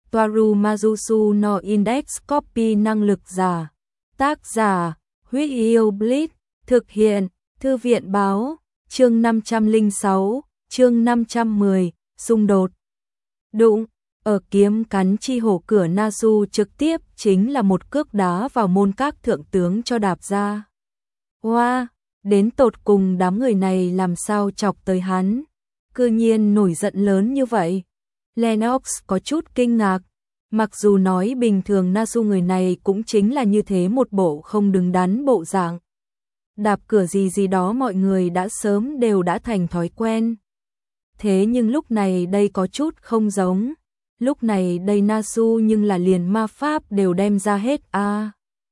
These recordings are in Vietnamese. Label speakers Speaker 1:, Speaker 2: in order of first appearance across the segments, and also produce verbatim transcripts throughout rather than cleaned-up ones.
Speaker 1: Toaru Majusu no Index Copy năng lực giả. Tác giả, Huyết Yêu Blitz, thực hiện, Thư viện báo, chương năm trăm lẻ sáu, chương năm trăm mười, xung đột. Đụng, ở kiếm cắn chi hổ cửa Nasu trực tiếp chính là một cước đá vào môn các thượng tướng cho đạp ra. Hoa, wow, đến tột cùng đám người này làm sao chọc tới hắn, cư nhiên nổi giận lớn như vậy. Lennox có chút kinh ngạc, mặc dù nói bình thường Nasu người này cũng chính là như thế một bộ không đứng đắn bộ dạng. Đạp cửa gì gì đó mọi người đã sớm đều đã thành thói quen. Thế nhưng lúc này đây có chút không giống. Lúc này đây Nasu nhưng là liền ma pháp đều đem ra hết a. À,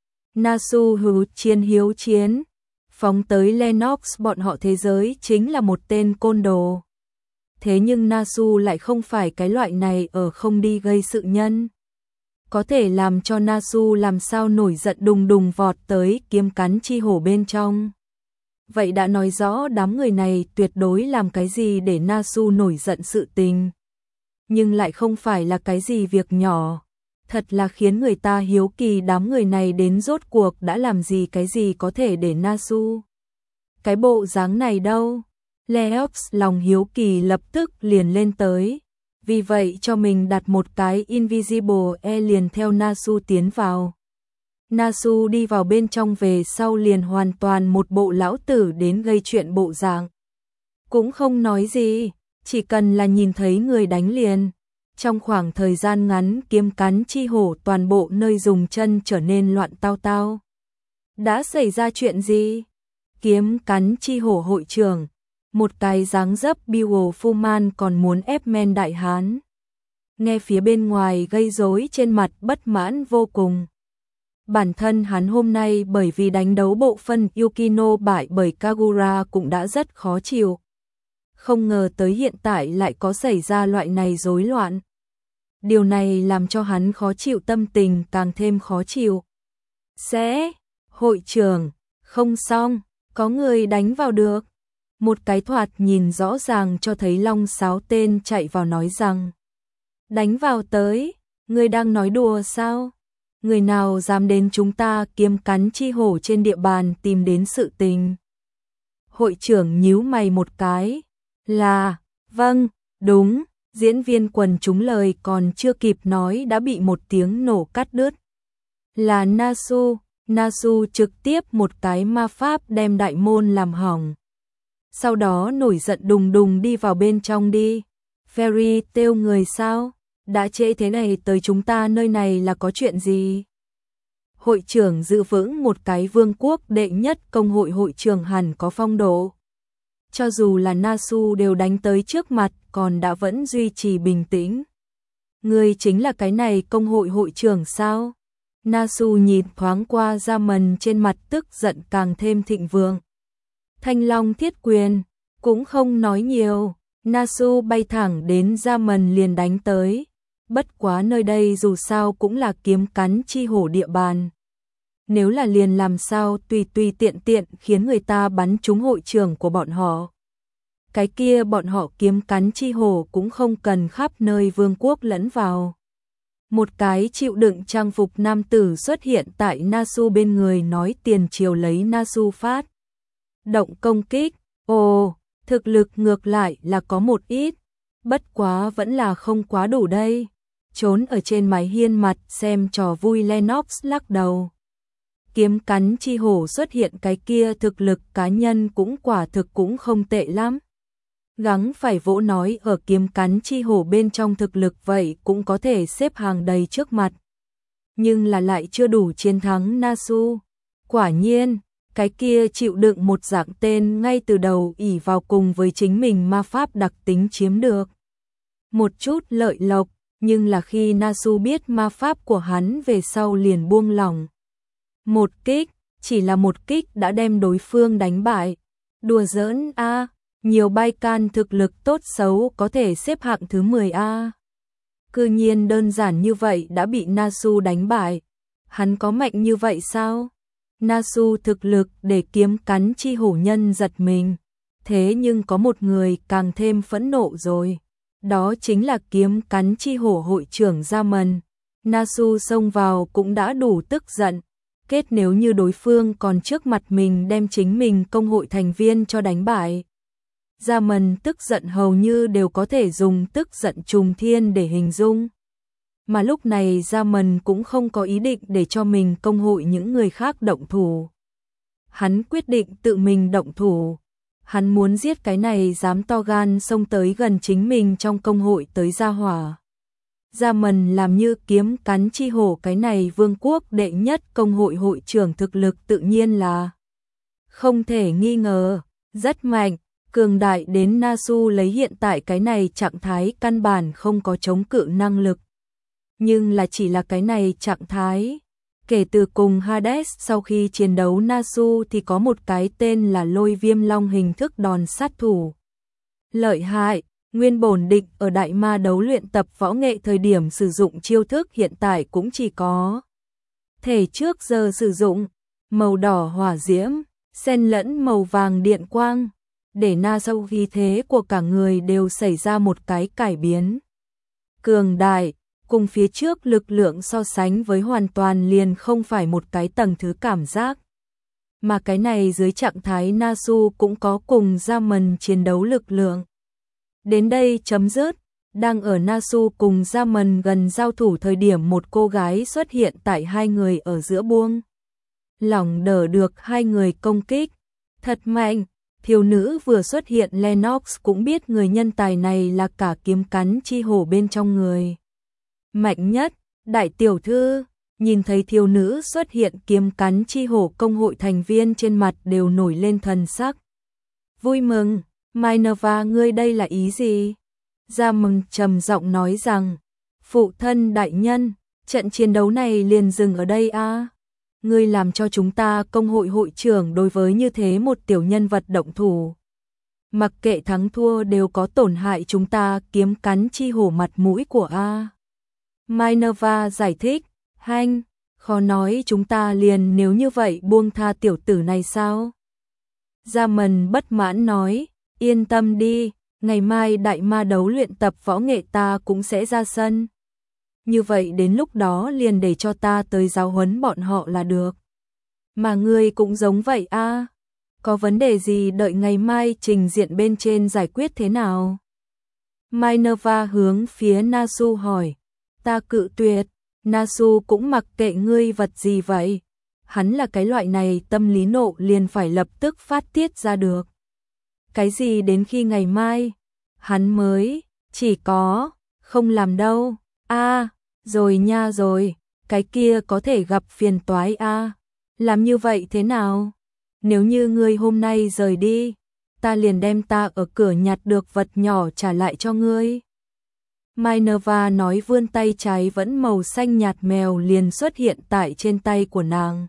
Speaker 1: Nasu hữu chiến hiếu chiến, phóng tới Lennox bọn họ thế giới chính là một tên côn đồ. Thế nhưng Nasu lại không phải cái loại này ở không đi gây sự nhân. Có thể làm cho Nasu làm sao nổi giận đùng đùng vọt tới kiếm cắn chi hổ bên trong. Vậy đã nói rõ đám người này tuyệt đối làm cái gì để Nasu nổi giận sự tình. Nhưng lại không phải là cái gì việc nhỏ. Thật là khiến người ta hiếu kỳ đám người này đến rốt cuộc đã làm gì cái gì có thể để Nasu. Cái bộ dáng này đâu? Leox lòng hiếu kỳ lập tức liền lên tới. Vì vậy cho mình đặt một cái Invisible E liền theo Nasu tiến vào. Nasu đi vào bên trong về sau liền hoàn toàn một bộ lão tử đến gây chuyện bộ dạng. Cũng không nói gì, chỉ cần là nhìn thấy người đánh liền. Trong khoảng thời gian ngắn kiếm cắn chi hổ toàn bộ nơi dùng chân trở nên loạn tao tao. Đã xảy ra chuyện gì? Kiếm cắn chi hổ hội trưởng, một cái dáng dấp Bill Fullman còn muốn ép men đại hán. Nghe phía bên ngoài gây rối trên mặt bất mãn vô cùng. Bản thân hắn hôm nay bởi vì đánh đấu bộ phân Yukino bại bởi Kagura cũng đã rất khó chịu. Không ngờ tới hiện tại lại có xảy ra loại này rối loạn. Điều này làm cho hắn khó chịu, tâm tình càng thêm khó chịu. Sẽ, hội trưởng, không xong, có người đánh vào được. Một cái thoạt nhìn rõ ràng cho thấy long sáo tên chạy vào nói rằng. Đánh vào tới, người đang nói đùa sao? Người nào dám đến chúng ta kiếm cắn chi hổ trên địa bàn tìm đến sự tình? Hội trưởng nhíu mày một cái. Là, vâng, đúng, diễn viên quần chúng lời còn chưa kịp nói đã bị một tiếng nổ cắt đứt. Là Nasu, Nasu trực tiếp một cái ma pháp đem đại môn làm hỏng. Sau đó nổi giận đùng đùng đi vào bên trong đi. Fairy Tail người sao? Đã trễ thế này tới chúng ta nơi này là có chuyện gì? Hội trưởng giữ vững một cái vương quốc đệ nhất công hội hội trưởng hẳn có phong độ. Cho dù là Nasu đều đánh tới trước mặt còn đã vẫn duy trì bình tĩnh. Người chính là cái này công hội hội trưởng sao? Nasu nhìn thoáng qua Ramen trên mặt tức giận càng thêm thịnh vượng. Thanh Long thiết quyền, cũng không nói nhiều, Nasu bay thẳng đến Ramen liền đánh tới. Bất quá nơi đây dù sao cũng là kiếm cắn chi hổ địa bàn. Nếu là liền làm sao tùy tùy tiện tiện khiến người ta bắn trúng hội trưởng của bọn họ. Cái kia bọn họ kiếm cắn chi hổ cũng không cần khắp nơi vương quốc lẫn vào. Một cái chịu đựng trang phục nam tử xuất hiện tại Nasu bên người nói tiền chiều lấy Nasu phát. Động công kích, ồ, thực lực ngược lại là có một ít, bất quá vẫn là không quá đủ đây. Trốn ở trên mái hiên mặt xem trò vui Lennox lắc đầu. Kiếm cắn chi hổ xuất hiện cái kia thực lực cá nhân cũng quả thực cũng không tệ lắm. Gắng phải vỗ nói ở kiếm cắn chi hổ bên trong thực lực vậy cũng có thể xếp hàng đầy trước mặt. Nhưng là lại chưa đủ chiến thắng Nasu. Quả nhiên, cái kia chịu đựng một dạng tên ngay từ đầu ỷ vào cùng với chính mình ma pháp đặc tính chiếm được một chút lợi lộc, nhưng là khi Nasu biết ma pháp của hắn về sau liền buông lỏng. Một kích, chỉ là một kích đã đem đối phương đánh bại. Đùa giỡn a, à, nhiều bay can thực lực tốt xấu có thể xếp hạng thứ mười a. À. Cư nhiên đơn giản như vậy đã bị Nasu đánh bại. Hắn có mạnh như vậy sao? Nasu thực lực để kiếm cắn chi hổ nhân giật mình. Thế nhưng có một người càng thêm phẫn nộ rồi. đó chính là kiếm cắn chi hổ hội trưởng Gia Mần. Nasu xông vào cũng đã đủ tức giận, kết nếu như đối phương còn trước mặt mình đem chính mình công hội thành viên cho đánh bại. Gia Mần tức giận hầu như đều có thể dùng tức giận trùng thiên để hình dung. Mà lúc này Gia Mần cũng không có ý định để cho mình công hội những người khác động thủ. Hắn quyết định tự mình động thủ. Hắn muốn giết cái này dám to gan xông tới gần chính mình trong công hội tới gia hỏa. Gia Mần làm như kiếm cắn chi hổ cái này vương quốc đệ nhất công hội hội trưởng thực lực tự nhiên là không thể nghi ngờ, rất mạnh, cường đại đến Nasu lấy hiện tại cái này trạng thái căn bản không có chống cự năng lực. Nhưng là chỉ là cái này trạng thái. Kể từ cùng Hades sau khi chiến đấu Nasu thì có một cái tên là Lôi Viêm Long hình thức đòn sát thủ. Lợi hại, nguyên bổn định ở đại ma đấu luyện tập võ nghệ thời điểm sử dụng chiêu thức hiện tại cũng chỉ có thể trước giờ sử dụng, màu đỏ hỏa diễm, xen lẫn màu vàng điện quang, để Nasu khí thế của cả người đều xảy ra một cái cải biến. Cường đại, cùng phía trước lực lượng so sánh với hoàn toàn liền không phải một cái tầng thứ cảm giác. Mà cái này dưới trạng thái Nasu cũng có cùng Gia Mần chiến đấu lực lượng. Đến đây chấm dứt, đang ở Nasu cùng Gia Mần gần giao thủ thời điểm một cô gái xuất hiện tại hai người ở giữa buông. Lỏng đỡ được hai người công kích. Thật mạnh, thiếu nữ vừa xuất hiện Lennox cũng biết người nhân tài này là cả kiếm cắn chi hổ bên trong người. Mạnh nhất, đại tiểu thư, nhìn thấy thiếu nữ xuất hiện kiếm cắn chi hổ công hội thành viên trên mặt đều nổi lên thần sắc. Vui mừng, Minerva ngươi đây là ý gì? Gia Mừng trầm giọng nói rằng, phụ thân đại nhân, trận chiến đấu này liền dừng ở đây a. À? Ngươi làm cho chúng ta công hội hội trưởng đối với như thế một tiểu nhân vật động thủ. Mặc kệ thắng thua đều có tổn hại chúng ta kiếm cắn chi hổ mặt mũi của a. Minerva giải thích, hanh, khó nói chúng ta liền nếu như vậy buông tha tiểu tử này sao? Gia Mần bất mãn nói, yên tâm đi, ngày mai đại ma đấu luyện tập võ nghệ ta cũng sẽ ra sân. Như vậy đến lúc đó liền để cho ta tới giáo huấn bọn họ là được. Mà ngươi cũng giống vậy a, à? Có vấn đề gì đợi ngày mai trình diện bên trên giải quyết thế nào? Minerva hướng phía Nasu hỏi. Ta cự tuyệt, Nasu cũng mặc kệ ngươi vật gì vậy. Hắn là cái loại này tâm lý nộ liền phải lập tức phát tiết ra được. Cái gì đến khi ngày mai? Hắn mới, chỉ có, không làm đâu. A, à, rồi nha rồi, cái kia có thể gặp phiền toái a. À. Làm như vậy thế nào? Nếu như ngươi hôm nay rời đi, ta liền đem ta ở cửa nhặt được vật nhỏ trả lại cho ngươi. Minerva nói vươn tay trái vẫn màu xanh nhạt mèo liền xuất hiện tại trên tay của nàng.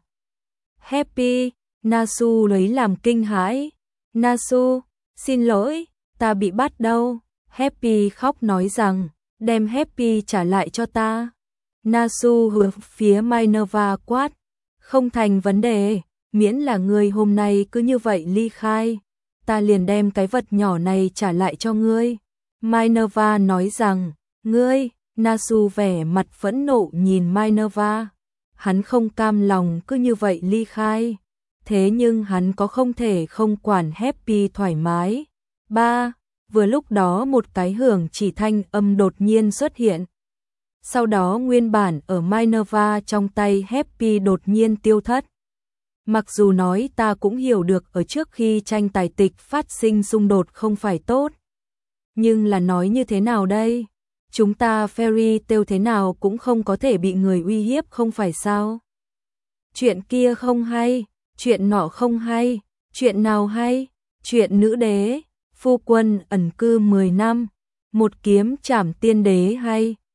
Speaker 1: Happy, Nasu lấy làm kinh hãi. Nasu, xin lỗi, ta bị bắt đâu. Happy khóc nói rằng, đem Happy trả lại cho ta. Nasu hướng phía Minerva quát, không thành vấn đề, miễn là ngươi hôm nay cứ như vậy ly khai, ta liền đem cái vật nhỏ này trả lại cho ngươi. Minerva nói rằng, ngươi, Nasu vẻ mặt phẫn nộ nhìn Minerva. Hắn không cam lòng cứ như vậy ly khai. Thế nhưng hắn có không thể không quản Happy thoải mái. Ba, vừa lúc đó một cái hưởng chỉ thanh âm đột nhiên xuất hiện. Sau đó nguyên bản ở Minerva trong tay Happy đột nhiên tiêu thất. Mặc dù nói ta cũng hiểu được ở trước khi tranh tài tịch phát sinh xung đột không phải tốt. Nhưng là nói như thế nào đây? Chúng ta Fairy Tail thế nào cũng không có thể bị người uy hiếp không phải sao? Chuyện kia không hay, chuyện nọ không hay, chuyện nào hay? Chuyện nữ đế, phu quân ẩn cư mười năm, một kiếm trảm tiên đế hay?